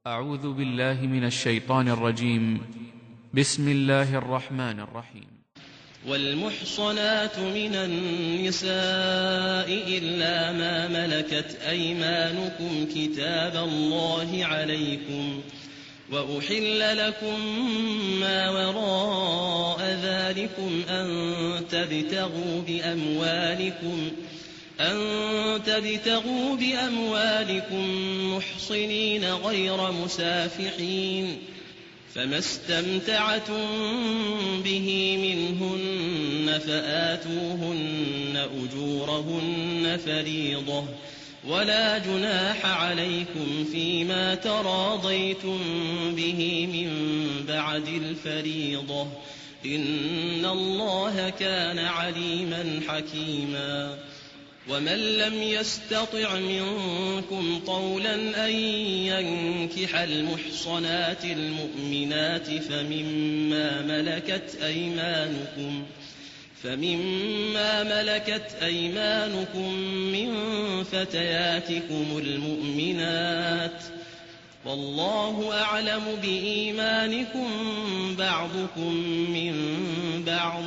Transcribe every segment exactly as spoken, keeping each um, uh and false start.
أعوذ بالله من الشيطان الرجيم. بسم الله الرحمن الرحيم. والمحصنات من النساء إلا ما ملكت أيمانكم كتاب الله عليكم، وأحل لكم ما وراء ذلكم أن تبتغوا بأموالكم أن تبتغوا بأموالكم محصنين غير مسافحين، فما استمتعتم به منهن فآتوهن أجورهن فريضة، ولا جناح عليكم فيما تراضيتم به من بعد الفريضة، إن الله كان عليما حكيما. ومن لم يستطع منكم طولا أن ينكح المحصنات المؤمنات فمما ملكت أيمانكم فمما ملكت أيمانكم من فتياتكم المؤمنات، والله أعلم بإيمانكم بعضكم من بعض،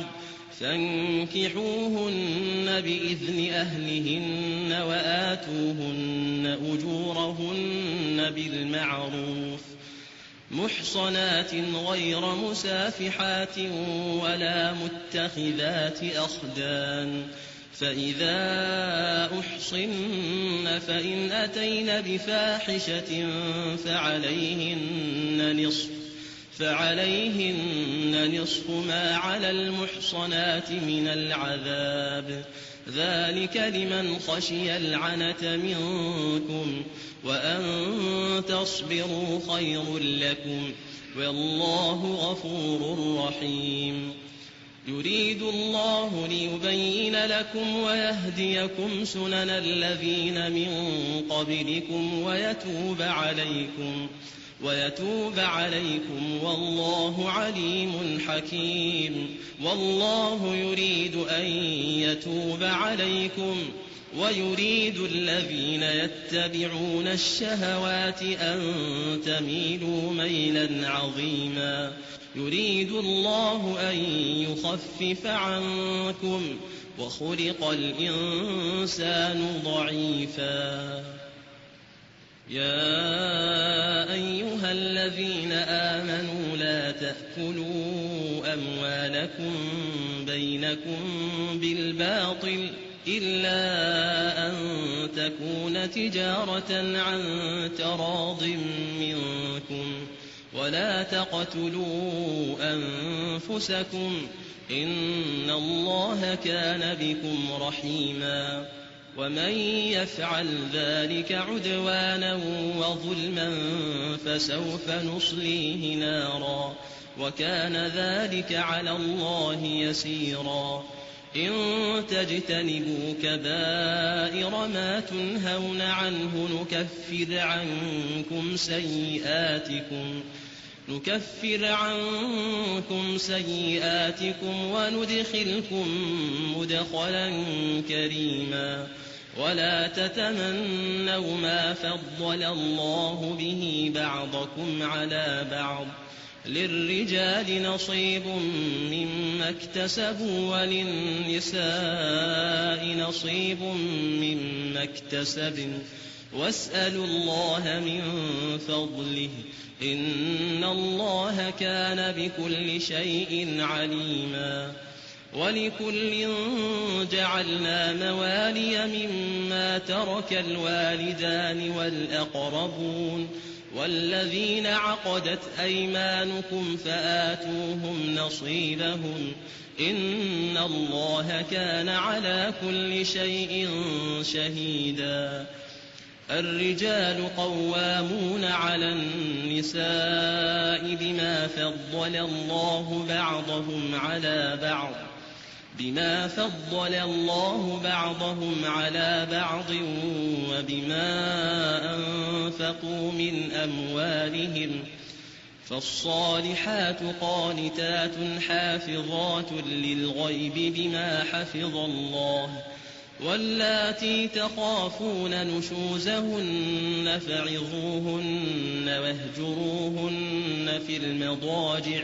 فانكحوهن بإذن أهلهن وآتوهن أجورهن بالمعروف محصنات غير مسافحات ولا متخذات أخدان، فإذا أحصن فإن أتين بفاحشة فعليهن نصف فعليهن نصف ما على المحصنات من العذاب، ذلك لمن خشي العنة منكم، وأن تصبروا خير لكم، والله غفور رحيم. يريد الله ليبين لكم ويهديكم سنن الذين من قبلكم ويتوب عليكم ويتوب عليكم والله عليم حكيم. والله يريد أن يتوب عليكم ويريد الذين يتبعون الشهوات أن تميلوا ميلا عظيما. يريد الله أن يخفف عنكم وخلق الإنسان ضعيفا. يا أيها الذين آمنوا لا تأكلوا أموالكم بينكم بالباطل إلا أن تكون تجارة عن تراض منكم، ولا تقتلوا أنفسكم إن الله كان بكم رحيما. ومن يفعل ذلك عدوانا وظلما فسوف نصليه نارا، وكان ذلك على الله يسيرا. إن تجتنبوا كبائر ما تنهون عنه نكفر عنكم سيئاتكم نكفر عنكم سيئاتكم وندخلكم مدخلا كريما. ولا تتمنوا ما فضل الله به بعضكم على بعض، للرجال نصيب مما اكتسبوا وللنساء نصيب مما اكتسبن، واسألوا الله من فضله إن الله كان بكل شيء عليما. ولكل جعلنا موالي مما ترك الوالدان والأقربون والذين عقدت أيمانكم فآتوهم نصيبهم إن الله كان على كل شيء شهيدا. الرجال قوامون على النساء بما فضل الله بعضهم على بعض بما فضل الله بعضهم على بعض وبما أنفقوا من أموالهم، فالصالحات قانتات حافظات للغيب بما حفظ الله، واللاتي تخافون نشوزهن فعظوهن واهجروهن في المضاجع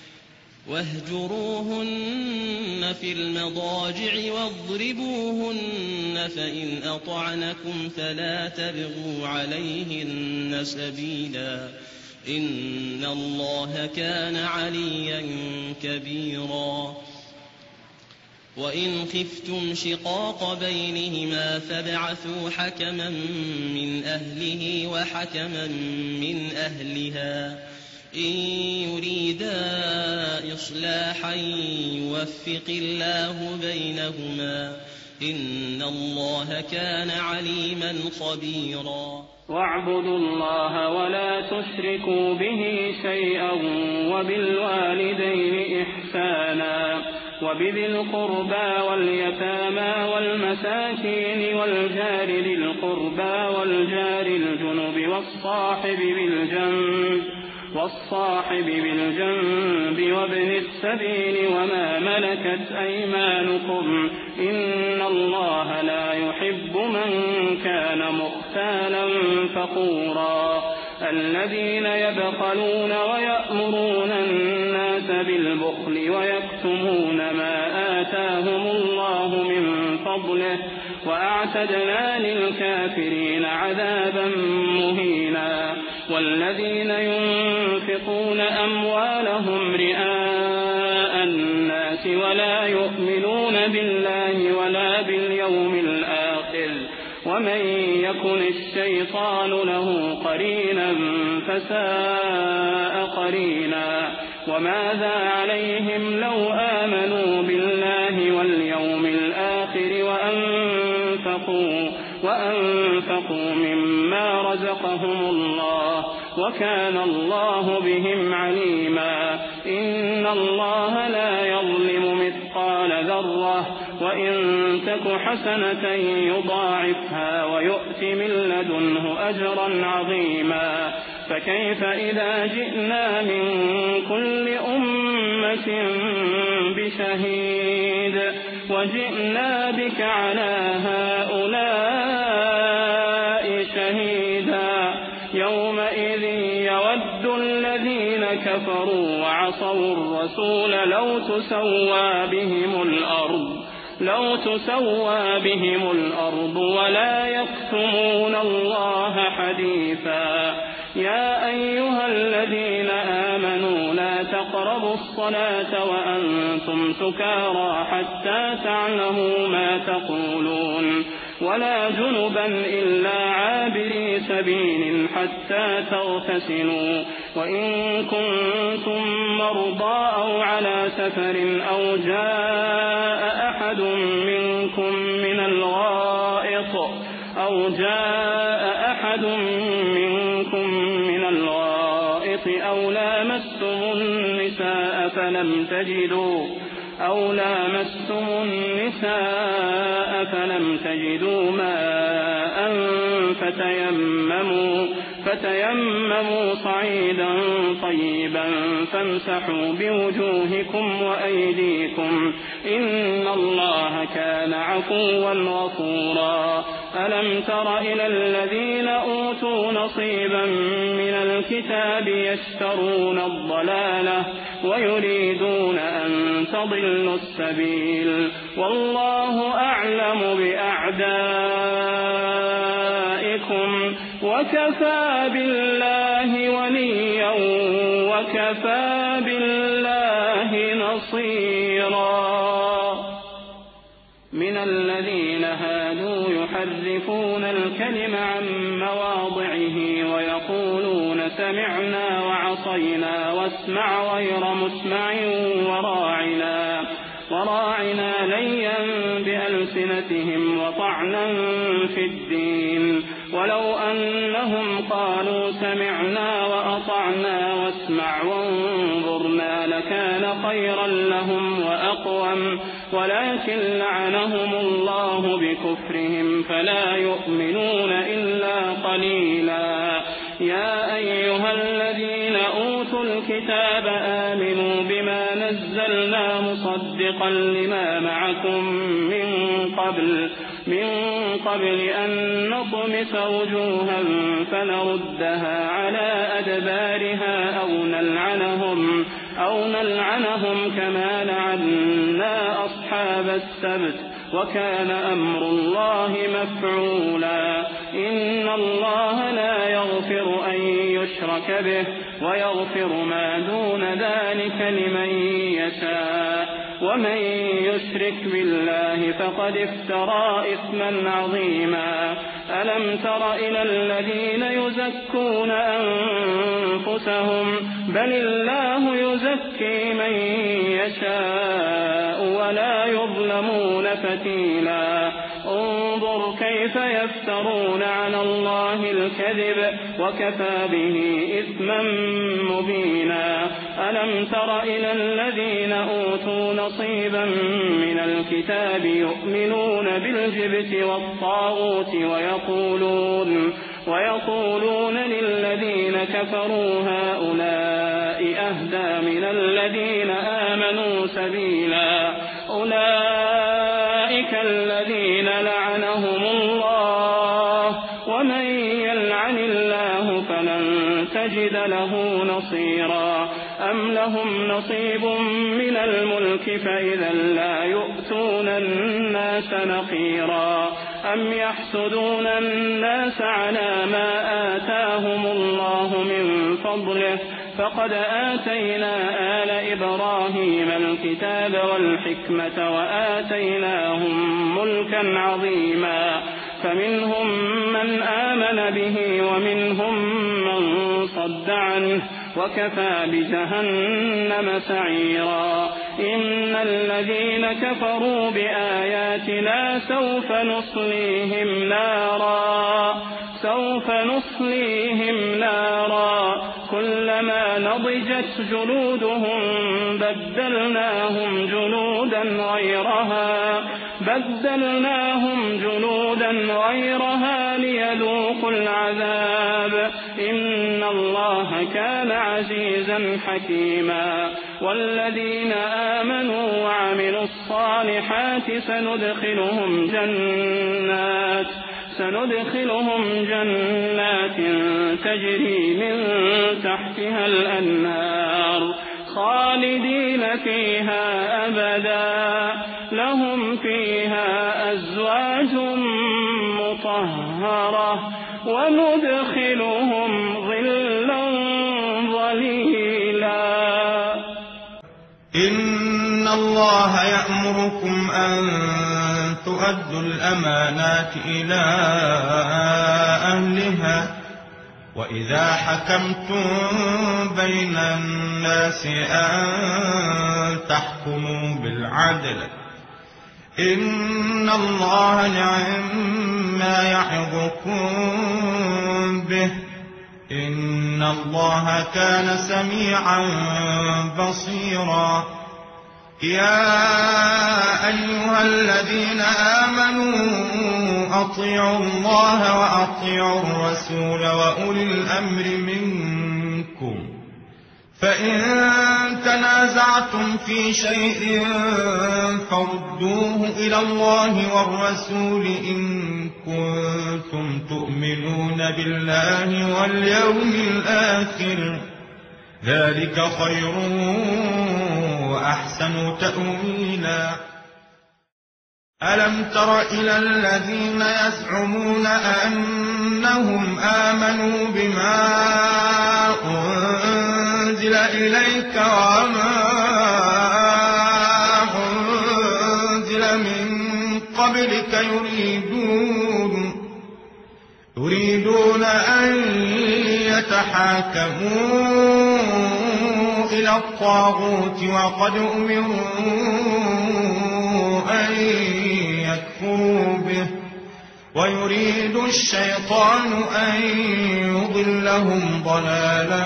واهجروهن في المضاجع واضربوهن فإن أطعنكم فلا تبغوا عليهن سبيلا إن الله كان عليا كبيرا وإن خفتم شقاق بينهما فابعثوا حكما من أهله وحكما من أهلها إن يريدا إصلاحا يوفق الله بينهما إن الله كان عليما خبيرا واعبدوا الله ولا تشركوا به شيئا وبالوالدين إحسانا وبذي القربى واليتامى والمساكين والجار ذي القربى والجار الجنب والصاحب بالجنب والصاحب بالجنب وابن السبيل وما ملكت أيمانكم إن الله لا يحب من كان مختالا فخورا الذين يبخلون ويأمرون الناس بالبخل ويكتمون ما آتاهم الله من فضله وأعتدنا للكافرين عذابا مهينا والذين ينفقون أموالهم رئاء الناس ولا يؤمنون بالله ولا باليوم الآخر ومن يكن الشيطان له قرينا فساء قرينا وماذا عليهم لو آمنوا بالله واليوم الآخر وأنفقوا, وأنفقوا مما رزقهم الله وكان الله بهم عليما إن الله لا يظلم مثقال ذرة وإن تك حسنة يضاعفها ويؤت من لدنه أجرا عظيما فكيف إذا جئنا من كل أمة بشهيد وجئنا بك على هؤلاء شهيدا يومئذ يود الذين كفروا وعصوا الرسول لو تسوى بهم الأرض لو تسوى بهم الأرض ولا يكتمون الله حديثا يا أيها الذين آمنوا لا تقربوا الصلاة وأنتم سكارى حتى تعلموا ما تقولون ولا جنبا إلا عابري سبيل حتى تغتسلوا وإن كنتم مرضى أو على سفر أو جاء أحد منكم من الغائط أو جاء أحد منكم من الغائط أو لامستم النساء فلم تجدوا أو لامستم النساء فلم تجدوا ماء فتيمموا فتيمموا صعيدا طيبا فامسحوا بوجوهكم وأيديكم إن الله كان عفوا غفورا ألم تر إلى الذين أوتوا نصيبا من الكتاب يشترون الضلالة ويريدون أن تضلوا السبيل والله أعلم بأعدائكم وكفى بالله وليا وكفى بالله نصيرا من الذين هادوا يحرفون الكلم عن مواضعه ويقولون سمعنا وعصينا واسمع غير مسمع وراعنا وراعنا ليا بألسنتهم وطعنا في الدين ولو أنهم قالوا سمعنا وأطعنا واسمع وانظرنا لكان خيرا لهم وأقوم ولكن لعنهم الله بكفرهم فلا يؤمنون إلا قليلا يا أيها الذين أوتوا الكتاب آمنوا بما نزلنا مصدقا لما معكم من قبل من قبل أن نطمس وجوها فنردها على أدبارها أو نلعنهم أو نلعنهم كما لعنا أصحاب السبت وكان أمر الله مفعولا. إن الله لا يغفر أن يشرك به ويغفر ما دون ذلك لمن يشاء ومن يشرك بالله فقد افترى إثما عظيما. ألم تر إلى الذين يزكون أنفسهم بل الله يزكي من يشاء ولا يظلمون فتيلا. انظر كيف يفترون على الله الكذب وكفى به إثما مبينا. ألم تر إلى الذين أوتوا نصيبا من الكتاب يؤمنون بالجبت والطاغوت ويقولون ويقولون للذين كفروا هؤلاء أهدى من الذين آمنوا سبيلا. أولئك الذين لعنهم الله ومن يلعن الله فلن تجد له نصيرا. أم لهم نصيب من الملك فإذا لا يؤتون الناس نقيرا. أم يحسدون الناس على ما آتاهم الله من فضله فقد آتينا آل إبراهيم الكتاب والحكمة وآتيناهم ملكا عظيما. فمنهم من آمن به ومنهم من صد عنه وكفى بجهنم سعيرا. إن الذين كفروا بآياتنا سوف نصليهم نارا سوف نصليهم نارا كلما نضجت جلودهم بدلناهم جلودا غيرها بدلناهم جلودا غيرها ليذوقوا العذاب. إن الله كان عزيزا حكيما. والذين آمنوا وعملوا الصالحات سندخلهم جنات سندخلهم جنات تجري من تحتها الأنهار خالدين فيها أبدا لهم فيها أزواج مطهرة وندخلهم ظلا ظليلا. إن الله يأمركم أن تؤدوا الأمانات إلى أهلها وإذا حكمتم بين الناس أن تحكموا بالعدل إن الله نعم ما يعظكم به إن الله كان سميعا بصيرا. يا أيها الذين آمنوا أطيعوا الله وأطيعوا الرسول وأولي الأمر منكم فإن تنازعتم في شيء فردوه إلى الله والرسول إن كنتم تؤمنون بالله واليوم الآخر ذلك خير وأحسن تأويلا. ألم تر إلى الذين يزعمون أنهم آمنوا بما أنزل إليك وما أنزل من قبلك يريدون يريدون أن يتحاكموا إلى الطاغوت وقد أمروا أن يكفروا به ويريد الشيطان أن يضلهم ضلالا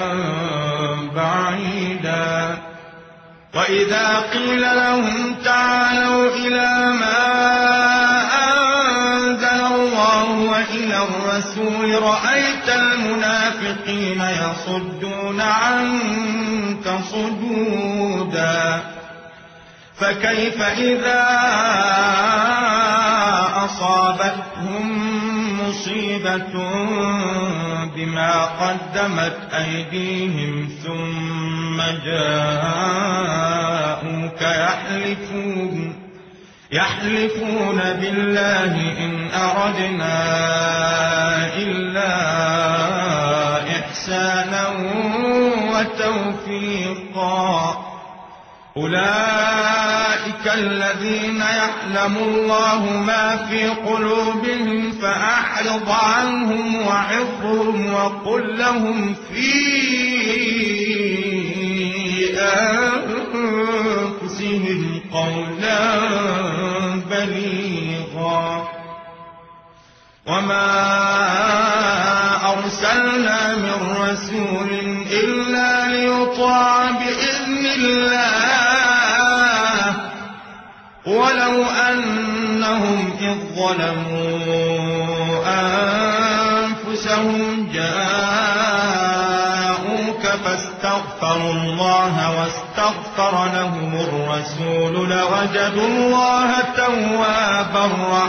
بعيدا. وإذا قيل لهم تعالوا إلى ما أنزل الله وإلى الرسول رأيت المنافقين يصدون عنك صدودا فكيف إذا أصابتهم مصيبة بما قدمت أيديهم ثم جاءوك يحلفون يحلفون بالله إن أردنا إلا إحسانا وتوفيقا أولئك الذين يعلم الله ما في قلوبهم فأعرض عنهم وعظهم وقل لهم في أنفسهم قولا بليغا وما أرسلنا من رسول إلا ليطاع بإذن الله ولو أنهم إذ ظلموا أنفسهم جاءوك فاستغفروا الله واستغفر لهم الرسول لوجدوا الله توابا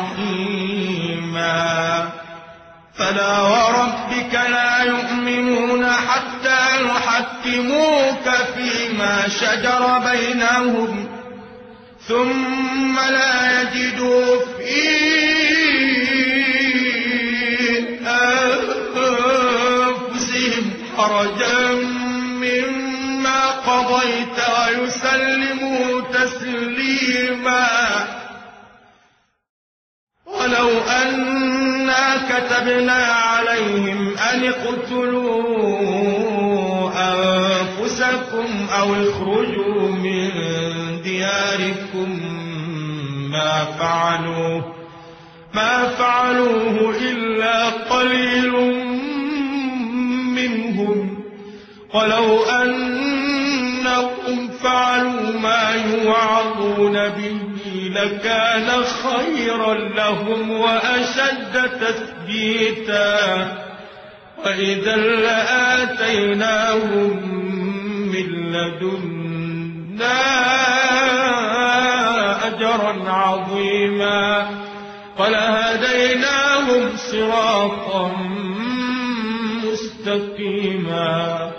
رحيما فلا وربك لا يؤمنون حتى يحكموك فيما شجر بينهم ثم لا يجدوا في أنفسهم حرجا مما قضيت ويسلموا تسليما ولو أنا كتبنا عليهم أن اقتلوا أنفسكم أو اخرجوا من دياركم ما فعلوه ما فعلوه إلا قليل منهم ولو أنهم فعلوا ما يوعظون به لكان خيرا لهم وأشد تثبيتا وإذا لآتيناهم من لدنا أجرا عظيما ولهديناهم صراطا مستقيما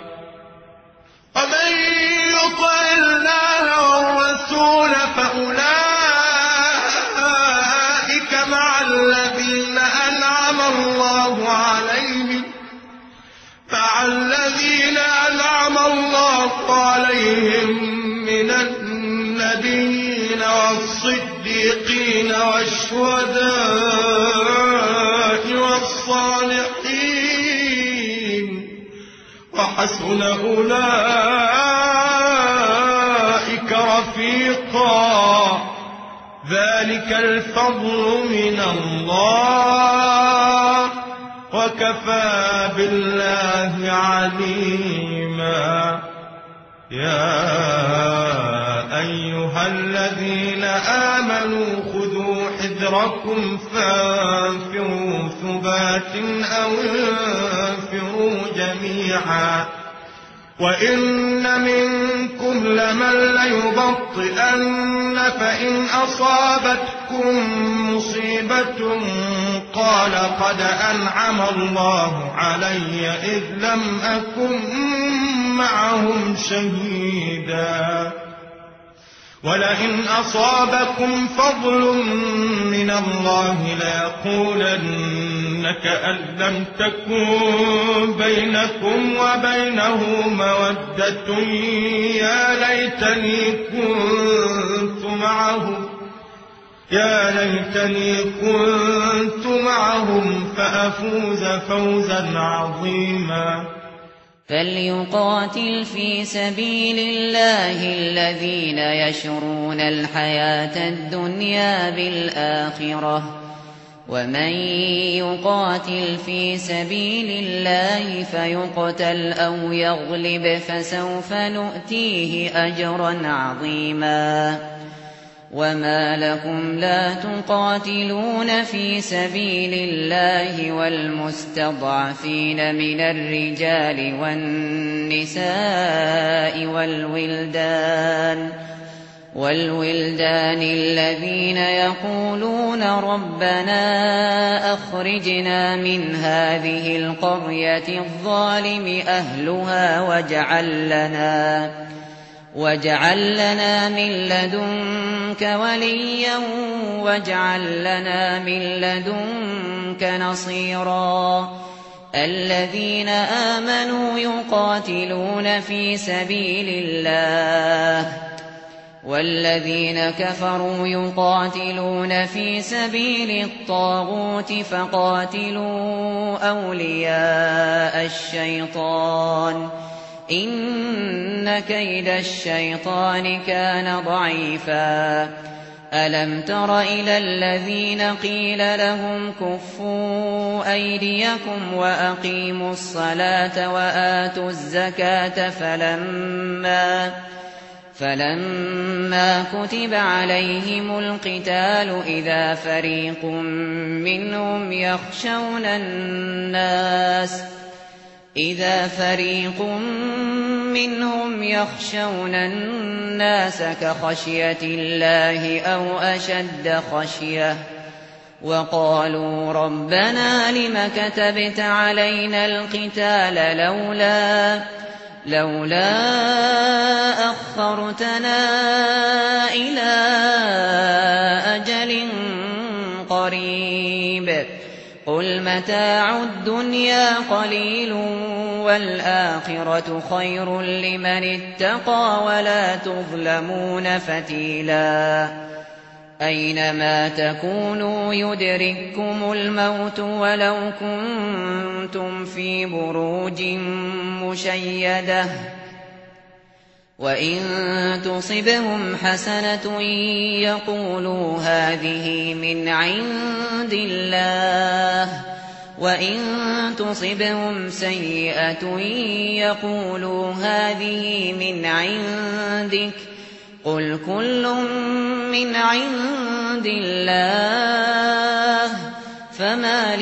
ومن يطع الله والرسول فأولئك مع الذين أنعم الله عليهم مع الذين أنعم الله عليهم من النبيين والصديقين والشهداء والصالحين وحسن أولئك رفيقا ذلك الفضل من الله وكفى بالله عليما يا أيها الذين آمنوا خذوا حذركم فانفروا ثبات أو انفروا جميعا وإن منكم لمن ليبطئن فإن أصابتكم مصيبة قال قد أنعم الله علي إذ لم أكن معهم شهيدا ولئن أصابكم فضل من الله ليقولن كأن لم تكن بينكم وبينه مودة يا ليتني كنت معهم يا ليتني كنت معهم فأفوز فوزا عظيما فليقاتل في سبيل الله الذين يشرون الحياة الدنيا بالآخرة ومن يقاتل في سبيل الله فيقتل أو يغلب فسوف نؤتيه أجرا عظيما وما لكم لا تقاتلون في سبيل الله والمستضعفين من الرجال والنساء والولدان والولدان الذين يقولون ربنا أخرجنا من هذه القرية الظالم أهلها واجعل لنا واجعل لنا من لدنك وليا واجعل لنا من لدنك نصيرا الذين آمنوا يقاتلون في سبيل الله والذين كفروا يقاتلون في سبيل الطاغوت فقاتلوا أولياء الشيطان إن كيد الشيطان كان ضعيفا ألم تر إلى الذين قيل لهم كفوا أيديكم وأقيموا الصلاة وآتوا الزكاة فلما فلما كتب عليهم القتال إذا فريق منهم يخشون الناس إذا فريق منهم يخشون الناس كخشية الله أو أشد خشية وقالوا ربنا لم كتبت علينا القتال لولا لولا أخرتنا إلى أجل قريب قل متاع الدنيا قليل والآخرة خير لمن اتقى ولا تظلمون فتيلا أينما تكونوا يدرككم الموت ولو كنتم في بروج مشيدة وإن تصبهم حسنة يقولوا هذه من عند الله وإن تصبهم سيئة يقولوا هذه من عندك قل كل من عند الله فما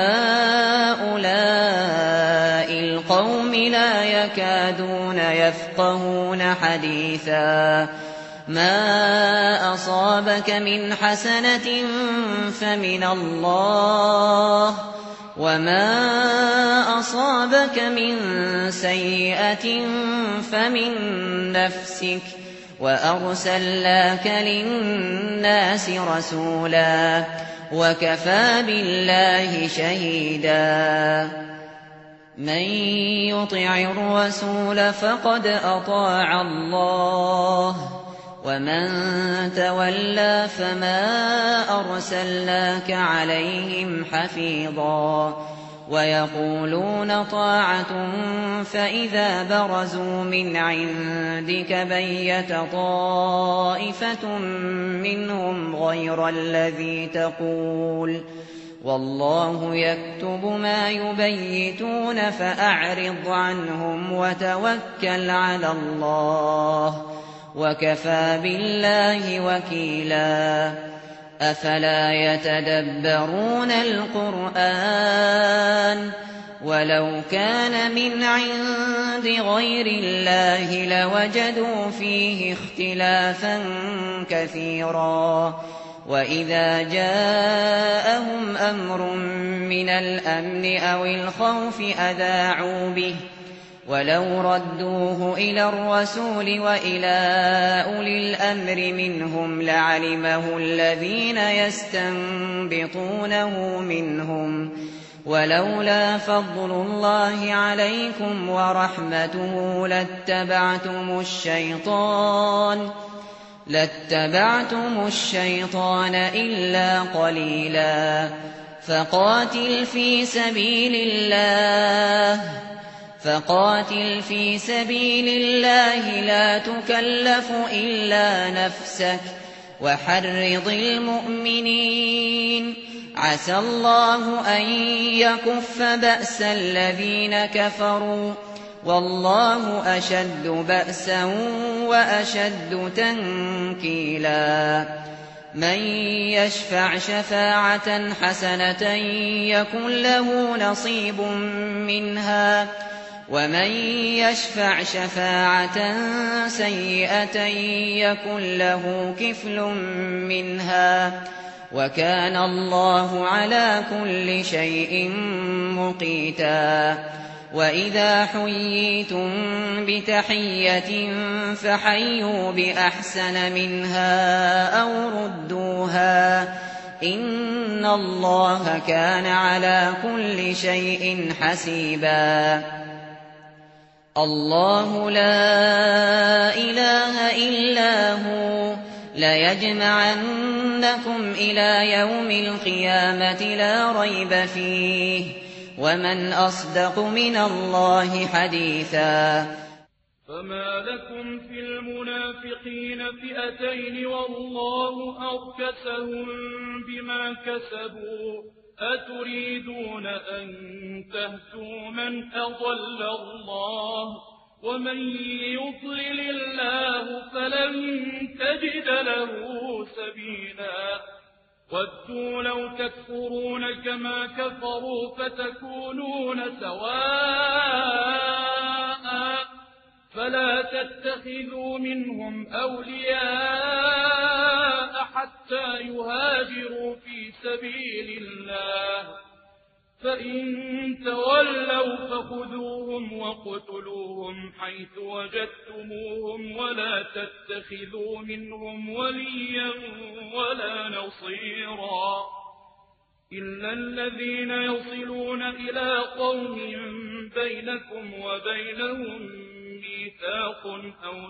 لهؤلاء القوم لا يكادون يفقهون حديثا ما أصابك من حسنة فمن الله وما أصابك من سيئة فمن نفسك وأرسلناك للناس رسولا وكفى بالله شهيدا من يطع الرسول فقد أطاع الله ومن تولى فما أرسلناك عليهم حفيظا ويقولون طاعة فإذا برزوا من عندك بيت طائفة منهم غير الذي تقول والله يكتب ما يبيتون فأعرض عنهم وتوكل على الله وكفى بالله وكيلا أفلا يتدبرون القرآن ولو كان من عند غير الله لوجدوا فيه اختلافا كثيرا وإذا جاءهم أمر من الأمن أو الخوف أذاعوا به ولو ردوه إلى الرسول وإلى أولي الأمر منهم لعلمه الذين يستنبطونه منهم ولولا فضل الله عليكم ورحمته لاتبعتم الشيطان لاتبعتم الشيطان إلا قليلا فقاتل في سبيل الله فقاتل في سبيل الله لا تكلف إلا نفسك وحرض المؤمنين عسى الله أن يكف بأس الذين كفروا والله أشد بأسا وأشد تنكيلا من يشفع شفاعة حسنة يكن له نصيب منها ومن يشفع شفاعة سيئة يكن له كفل منها وكان الله على كل شيء مقيتا وإذا حييتم بتحية فحيوا بأحسن منها أو ردوها إن الله كان على كل شيء حسيبا الله لا إله إلا هو ليجمعنكم إلى يوم القيامة لا ريب فيه ومن أصدق من الله حديثا فما لكم في المنافقين فئتين والله أركسهم بما كسبوا أتريدون أن تهدوا من أضل الله ومن يضلل الله فلن تجد له سبيلا ودوا لو تكفرون كما كفروا فتكونون سواء فلا تتخذوا منهم أولياء حتى يهاجروا في سبيل الله فإن تولوا فخذوهم وقتلوهم حيث وجدتموهم ولا تتخذوا منهم وليا ولا نصيرا إلا الذين يصلون إلى قوم بينكم وبينهم ميثاق أو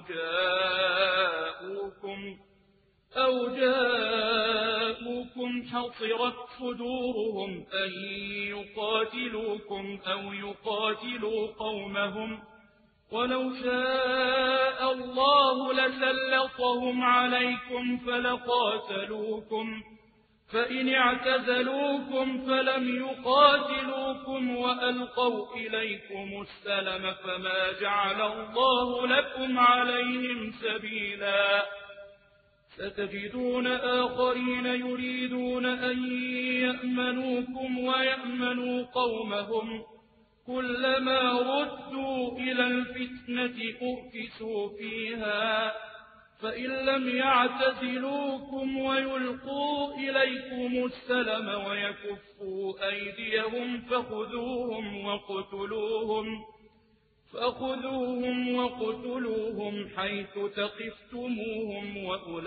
جاءوكم أو جاءوكم حصرت صدورهم أن يقاتلوكم أو يقاتلوا قومهم ولو شاء الله لسلطهم عليكم فلقاتلوكم فإن اعتزلوكم فلم يقاتلوكم وألقوا إليكم السلم فما جعل الله لكم عليهم سبيلا ستجدون آخرين يريدون أن يأمنوكم ويأمنوا قومهم كلما ردوا إلى الفتنة أركسوا فيها فإن لم يعتزلوكم ويلقوا إليكم السلم ويكفوا أيديهم فخذوهم وقتلوهم فخذوهم وقتلوهم حيث ثقفتموهم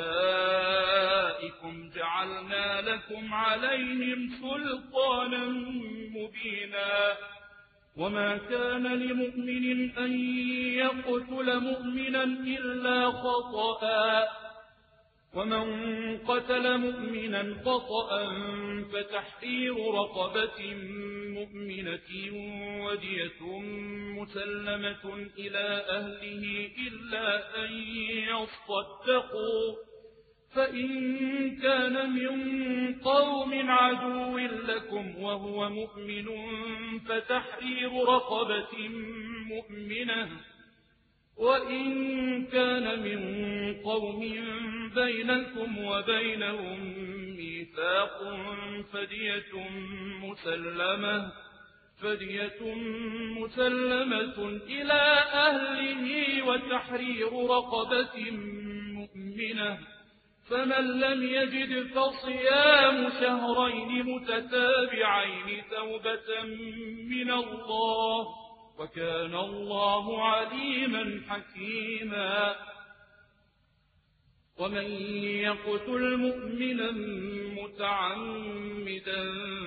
وأولئكم جعلنا لكم عليهم سلطانا مبينا وما كان لمؤمن أن يقتل مؤمنا إلا خطأ ومن قتل مؤمنا خطأ فتحرير رقبة مؤمنة ودية مسلمة إلى أهله إلا أن يصدقوا فإن كان من قوم عدو لكم وهو مؤمن فتحرير رقبة مؤمنة وإن كان من قوم بينكم وبينهم ميثاق فدية مسلمة فدية مسلمة إلى أهله وتحرير رقبة مؤمنة فمن لم يجد فصيام شهرين متتابعين توبة من الله وكان الله عليما حكيما ومن يقتل مؤمنا متعمدا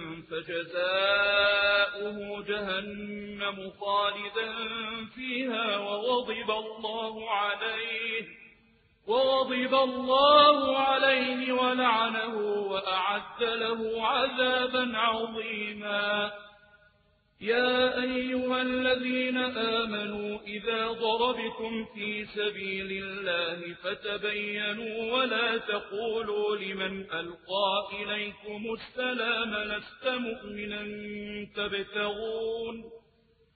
فجزاؤه جهنم خالدا فيها وغضب الله عليه وغضب الله عليه ولعنه وأعد له عذابا عظيما يا أيها الذين آمنوا إذا ضربتم في سبيل الله فتبينوا ولا تقولوا لمن ألقى إليكم السلام لست مؤمنا تبتغون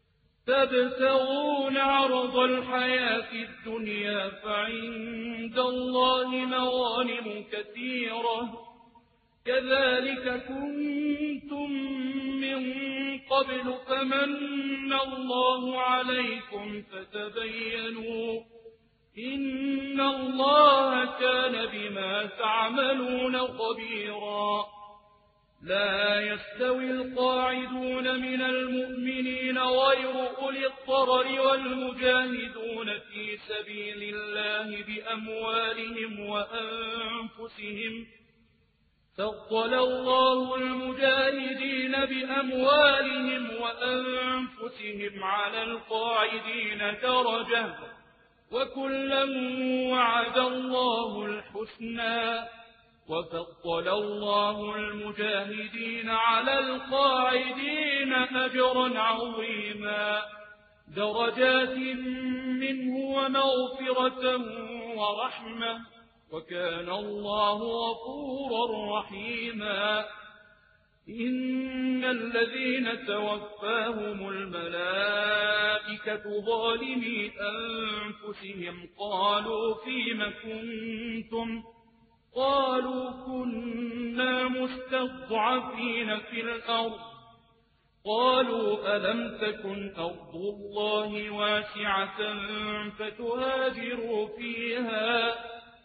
تبتغون عرض الحياة الدنيا فعند الله مغانم كثيرة كذلك كنتم من قبل فمن الله عليكم فتبينوا إن الله كان بما تعملون خبيرا. لا يستوي القاعدون من المؤمنين غير أولي الضرر والمجاهدون في سبيل الله بأموالهم وأنفسهم فضل الله المجاهدين بأموالهم وأنفسهم على القاعدين درجة وكلا وعد الله الحسنى وفضل الله المجاهدين على القاعدين أجرا عظيما درجات منه ومغفرة ورحمة وكان الله غفورا رحيما. إن الذين توفاهم الملائكة ظالمي أنفسهم قالوا فيم كنتم قالوا كنا مستضعفين في الأرض قالوا ألم تكن أرض الله واسعة فتهاجروا فيها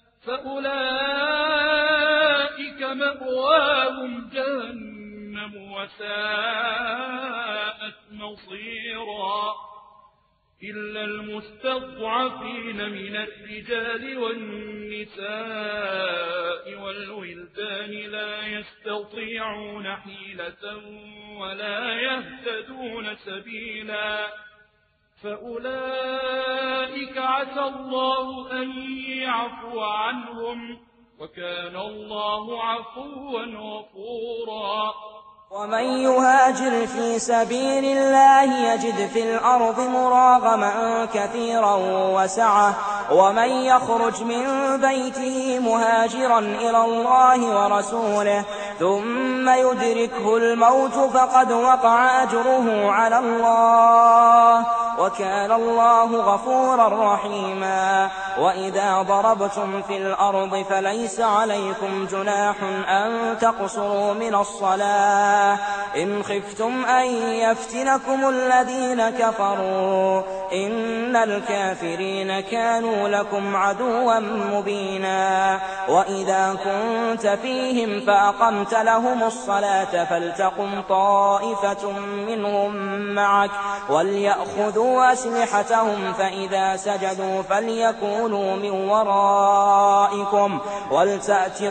فأولئك مأواهم جهنم وساءت مصيرا. إلا المستضعفين من الرجال والنساء والولدان لا يستطيعون حيلة ولا يهتدون سبيلا فأولئك عسى الله أن يعفو عنهم وكان الله عفوا غفورا. ومن يهاجر في سبيل الله يجد في الأرض مراغما كثيرا وسعة ومن يخرج من بيته مهاجرا إلى الله ورسوله ثم يدركه الموت فقد وقع أجره على الله وكان الله غفورا رحيما. وإذا ضربتم في الأرض فليس عليكم جناح أن تقصروا من الصلاة إن خفتم أن يفتنكم الذين كفروا إن الكافرين كانوا لكم عدوا مبينا. وإذا كنت فيهم فأقمت لهم الصلاة فلتقم طائفة منهم معك وليأخذوا أسلحتهم فإذا سجدوا فليكونوا من ورائكم ولتأت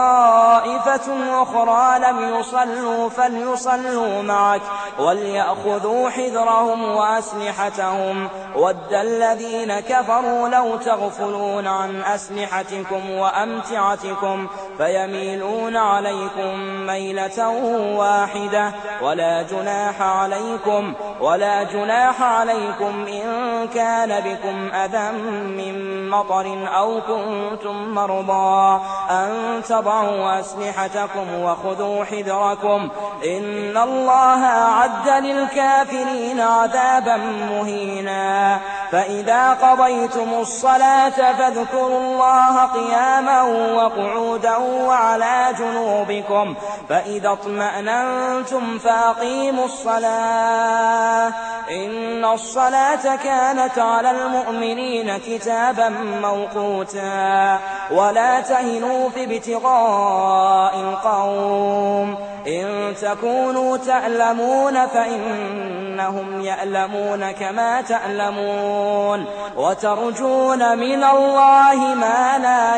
طائفة أخرى لم يصلوا فليصلوا معك وليأخذوا حذرهم وأسلحتهم ود الذين كفروا لو تغفلون عن أسلحتكم وأمتعتكم فيميلون عليكم ميلة واحدة ولا جناح عليكم ولا جناح عليكم إن كان بكم أذى من مطر أو كنتم مرضى أن تضعوا أسلحتكم وخذوا حذركم إن الله أعد للكافرين عذابا مهينا. فإذا قضيتم الصلاة فاذكروا الله قياما وقعودا وعلى جنوبكم فإذا اطمأننتم فأقيموا الصلاة إن الصلاة كانت على المؤمنين كتابا موقوتا. ولا تهنوا في ابتغاء القوم إن تكونوا تألمون فإنهم يألمون كما تألمون وترجون من الله ما لا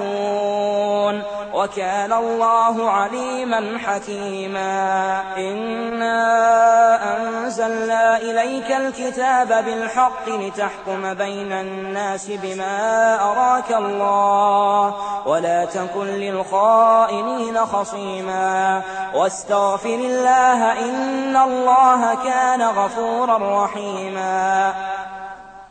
يرجون وكان الله عليما حكيما. إنا أنزلنا إليك الكتاب بالحق لتحكم بين الناس بما أراك الله ولا تكن للخائنين خصيما واستغفر الله إن الله كان غفورا رحيما.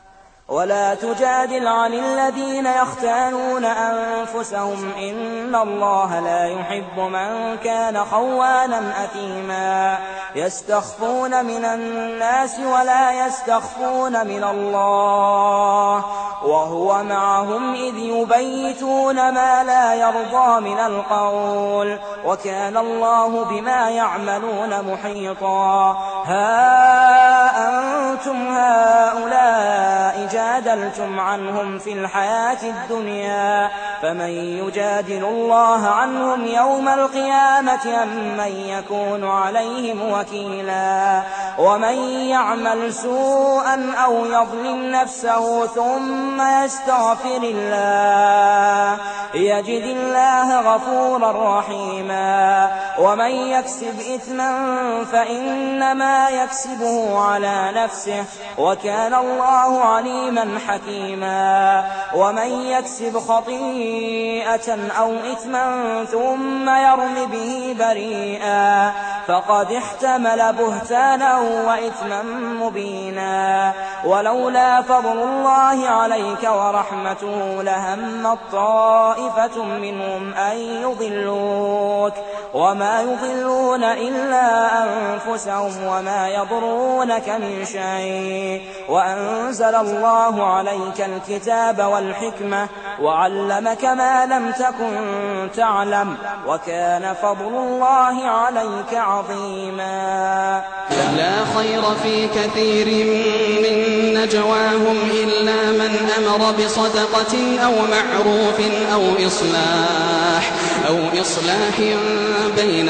ولا تجادل عن الذين يختانون أنفسهم إن الله لا يحب من كان خوانا أثيما يستخفون من الناس ولا يستخفون من الله وهو معهم إذ يبيتون ما لا يرضى من القول وكان الله بما يعملون محيطا ها أنتم هؤلاء جادلتم عنهم في الحياة الدنيا فمن يجادل الله عنهم يوم القيامة أم من يكون عليهم وكيلا ومن يعمل سوءا أو يظلم نفسه ثم يستغفر الله يجد الله غفورا رحيما ومن يكسب إثما فإنما يكسبه على نفسه وكان الله عليما حكيما ومن يكسب خطيئة أو إثما ثم يرم به بريئا فقد احتمل بهتانا وإثما مبينا ولولا فضل الله عليك ورحمته لهم طائفة منهم أن يضلوك وما يضلون إلا أنفسهم وما يضرونك من شيء وأنزل الله عليك الكتاب والحكمة وعلمك ما لم تكن تعلم وكان فضل الله عليك عظيما لا خير في كثير من نجواهم إلا من أمر بصدقة أو معروف أو إصلاح أو إصلاح بين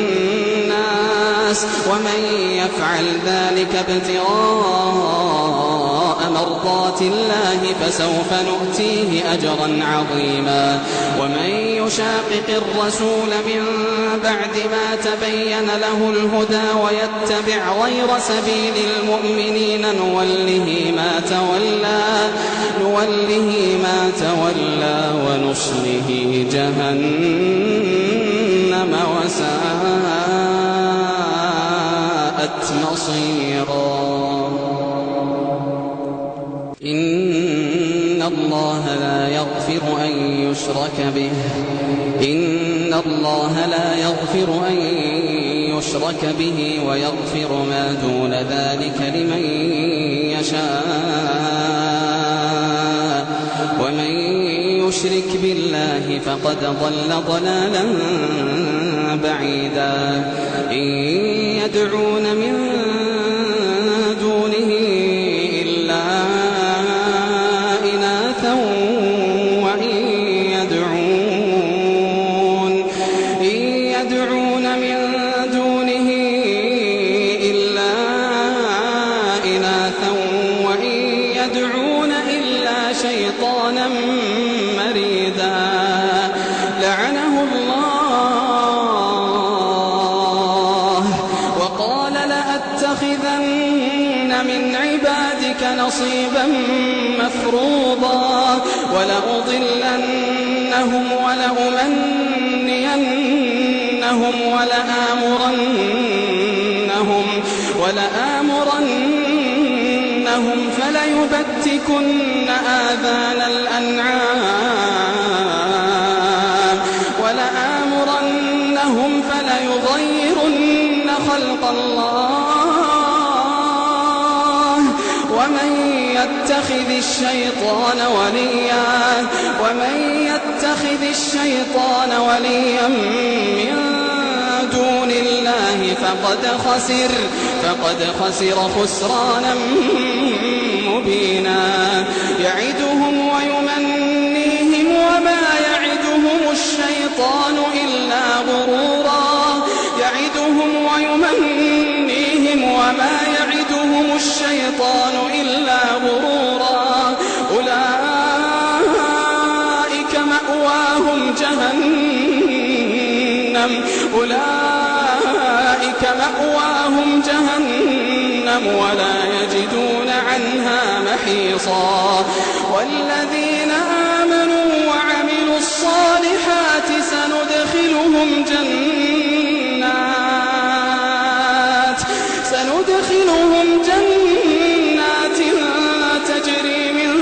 الناس ومن يفعل ذلك ابتغاء مرضات الله فسوف نؤتيه أجرا عظيما ومن يشاقق الرسول من بعد ما تبين له الهدى ويتبع غير سبيل المؤمنين نوله ما تولى نوله ما تولى ونصله جهنم وساءت مصيرا إن الله لا يغفر أن يشرك به إن الله لا يغفر أن يشرك به ويغفر ما دون ذلك لمن يشاء ومن يشرك بالله فقد ضل ضلالا بعيدا إن يدعون من دونه إلا إناثا وإن يدعون إن يدعون من دونه إلا إناثا وإن يدعون إلا شيطانا مريدا لعنه الله وقال لأتخذن من عبادك نصيبا مفروضا ولأضلنهم ولأمنينهم ولآمرنهم ولآمرنهم فليبتكن آذان الأنعام ولآمرنهم فليغيرن خلق الله ومن يتخذ الشيطان وليا ومن يتخذ الشيطان وليا من دون الله فقد خسر فقد خسر خسرانا مبينا يعدهم ويمنيهم وما يعدهم الشيطان إلا غرورا يعدهم ويمنيهم وما يعدهم الشيطان إلا غرورا أولئك مأواهم جهنم أولئك مأواهم جهنم ولا يجدون عنها محيصا والذين آمنوا وعملوا الصالحات سندخلهم جنات سندخلهم جنات تجري من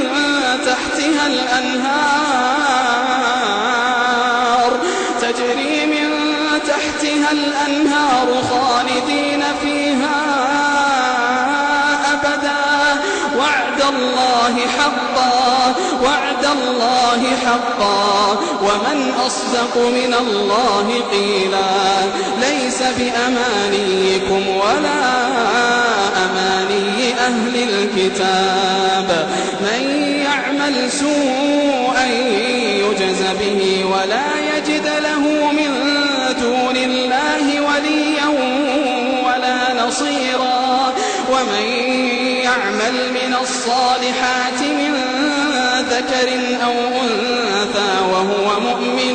الله حقا وعد الله حقا ومن أصدق من الله قيلا ليس بأمانيكم ولا أماني أهل الكتاب من يعمل سوءا يجز به ولا يجد له من دون الله وليا ولا نصيرا ومن يعمل من الصالحات من ذكر أو أنثى وهو مؤمن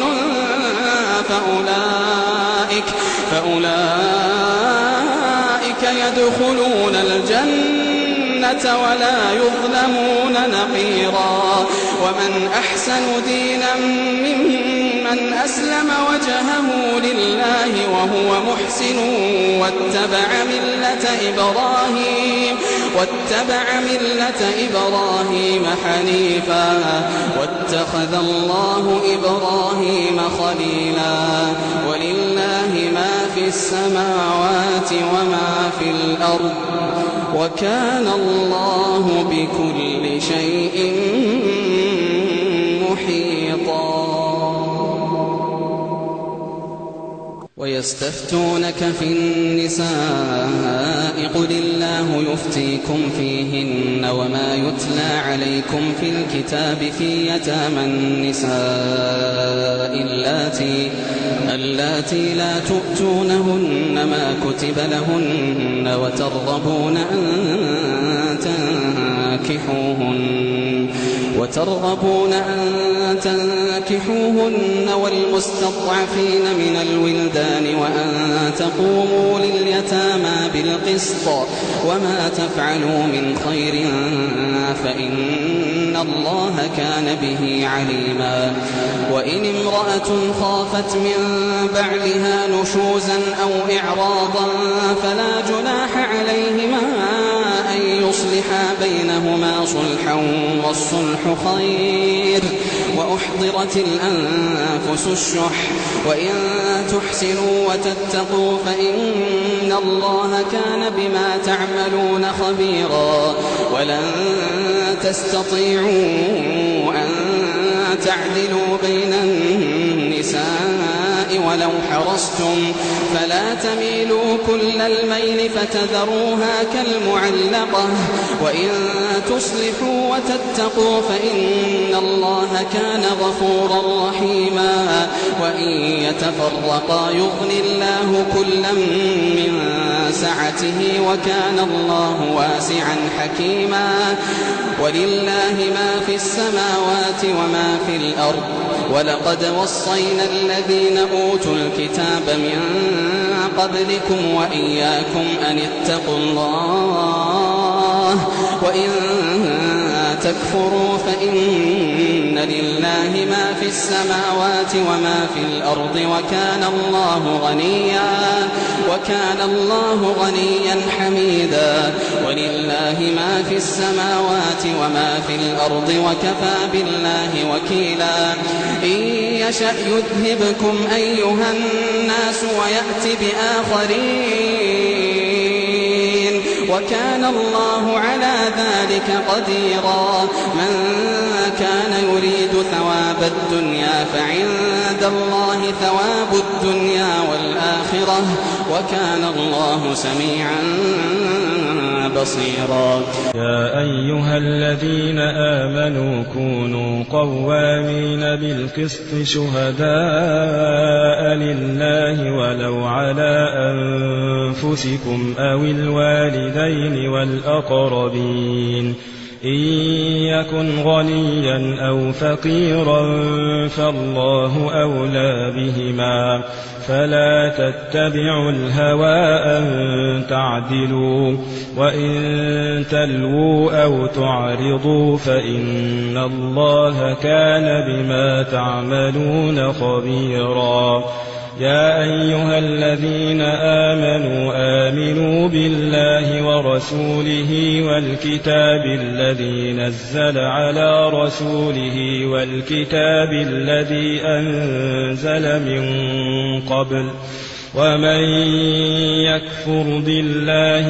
فأولئك, فأولئك يدخلون الجنة ولا يظلمون نقيرا ومن أحسن دينا ممن أسلم وجهه لله وهو محسن واتبع ملة إبراهيم واتبع ملة إبراهيم حنيفا واتخذ الله إبراهيم خليلا ولله ما في السماوات وما في الأرض وكان الله بكل شيء محيطا. ويستفتونك في النساء قل الله يفتيكم فيهن وما يتلى عليكم في الكتاب في يتامى النساء اللاتي, اللاتي لا تؤتونهن ما كتب لهن وترغبون أن تنكحوهن وترغبون أن تنكحوهن والمستضعفين من الولدان وأن تقوموا لليتامى بالقسط وما تفعلوا من خير فإن الله كان به عليما. وإن امرأة خافت من بعدها نشوزا أو إعراضا فلا جناح عليهما أن يصلحا بينهما صلحا والصلح خير وأحضرت الأنفس الشح وإن تحسنوا وتتقوا فإن الله كان بما تعملون خبيرا. ولن تستطيعوا أن تعدلوا بين النساء ولو حرصتم فلا تميلوا كل الميل فتذروها كالمعلقة وإن تصلحوا وتتقوا فإن الله كان غفورا رحيما. وإن يتفرقا يغن الله كلا من سعته وكان الله واسعا حكيما. ولله ما في السماوات وما في الأرض ولقد وصينا الذين أوتوا الكتاب من قبلكم وإياكم أن اتقوا الله وإن تكفروا فإن لله ما في السماوات وما في الأرض وكان الله غنيا وكان الله غنيا حميدا. ولله ما في السماوات وما في الأرض وكفى بالله وكيلا. إن يشأ يذهبكم أيها الناس ويأتي بآخرين وكان الله على ذلك قديرا. من كان يريد ثواب الدنيا فعند الله ثواب الدنيا والآخرة وكان الله سميعا بصيرا. يا أيها الذين آمنوا كونوا قوامين بالقسط شهداء لله ولو على أنفسكم أو الوالدين والأقربين إن يكن غنيا أو فقيرا فالله أولى بهما فلا تتبعوا الهوى أن تعدلوا وإن تلووا أو تعرضوا فإن الله كان بما تعملون خبيرا. يا أيها الذين آمنوا آمنوا بالله ورسوله والكتاب الذي نزل على رسوله والكتاب الذي أنزل من قبل ومن يكفر بالله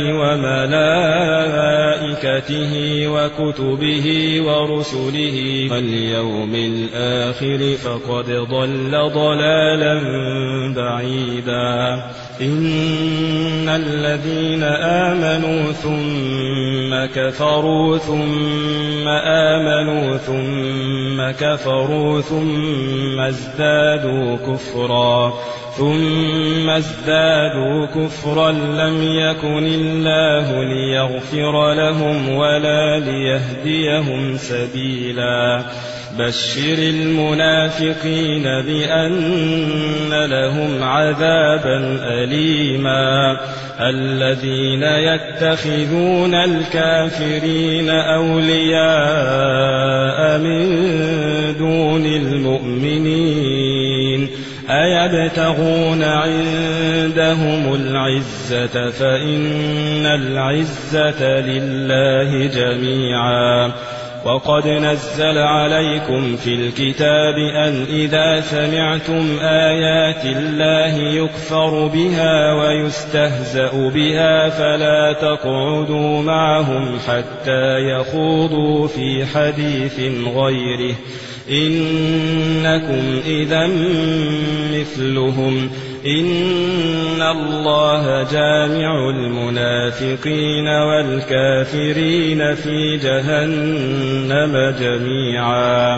وملائكته وكتبه ورسله واليوم الآخر فقد ضل ضلالا بعيدا إن الذين آمنوا ثم كفروا ثم آمنوا ثم كفروا ثم ازدادوا كفرا ثم ازدادوا كفرا لم يكن الله ليغفر لهم ولا ليهديهم سبيلا بشر المنافقين بأن لهم عذابا أليما الذين يتخذون الكافرين أولياء من دون المؤمنين أيبتغون عندهم العزة فإن العزة لله جميعا وقد نزل عليكم في الكتاب أن إذا سمعتم آيات الله يكفر بها ويستهزأ بها فلا تقعدوا معهم حتى يخوضوا في حديث غيره إنكم إذا مثلهم إن الله جامع المنافقين والكافرين في جهنم جميعا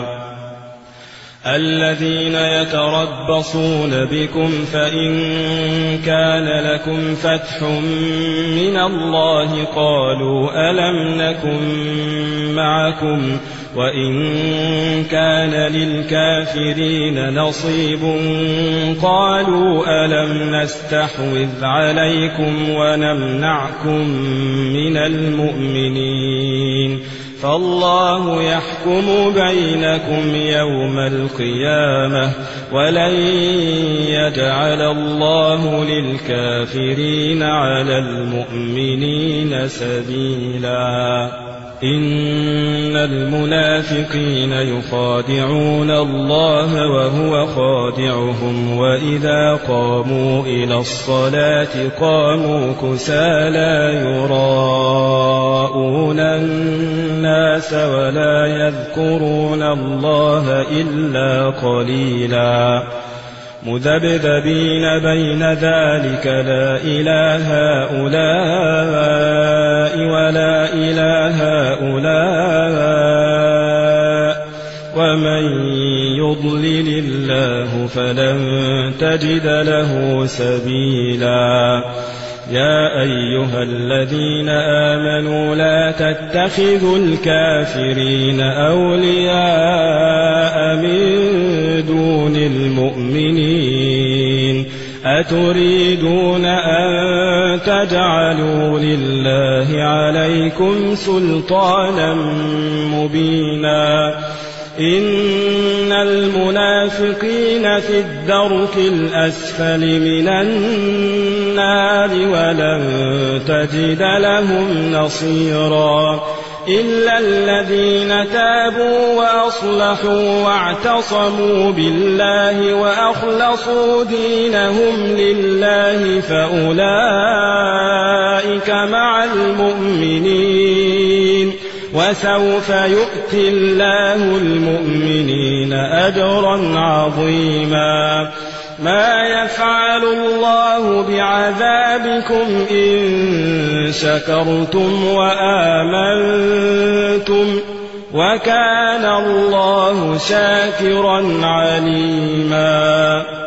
الذين يتربصون بكم فإن كان لكم فتح من الله قالوا ألم نكن معكم وإن كان للكافرين نصيب قالوا ألم نستحوذ عليكم ونمنعكم من المؤمنين فالله يحكم بينكم يوم القيامة ولن يجعل الله للكافرين على المؤمنين سبيلا إن المنافقين يخادعون الله وهو خادعهم وإذا قاموا إلى الصلاة قاموا كسالى يراءون الناس ولا يذكرون الله إلا قليلا مذبذبين بين ذلك لا إله هؤلاء ولا إله هؤلاء ومن يضلل الله فلن تجد له سبيلا يا أيها الذين آمنوا لا تتخذوا الكافرين أولياء من دون المؤمنين أتريدون أن تجعلوا لله عليكم سلطانا مبينا إن المنافقين في الدرك الأسفل من النار ولن تجد لهم نصيرا إلا الذين تابوا وأصلحوا واعتصموا بالله وأخلصوا دينهم لله فأولئك مع المؤمنين وسوف يؤتي الله المؤمنين أجرا عظيما ما يفعل الله بعذابكم إن شكرتم وآمنتم وكان الله شاكرا عليما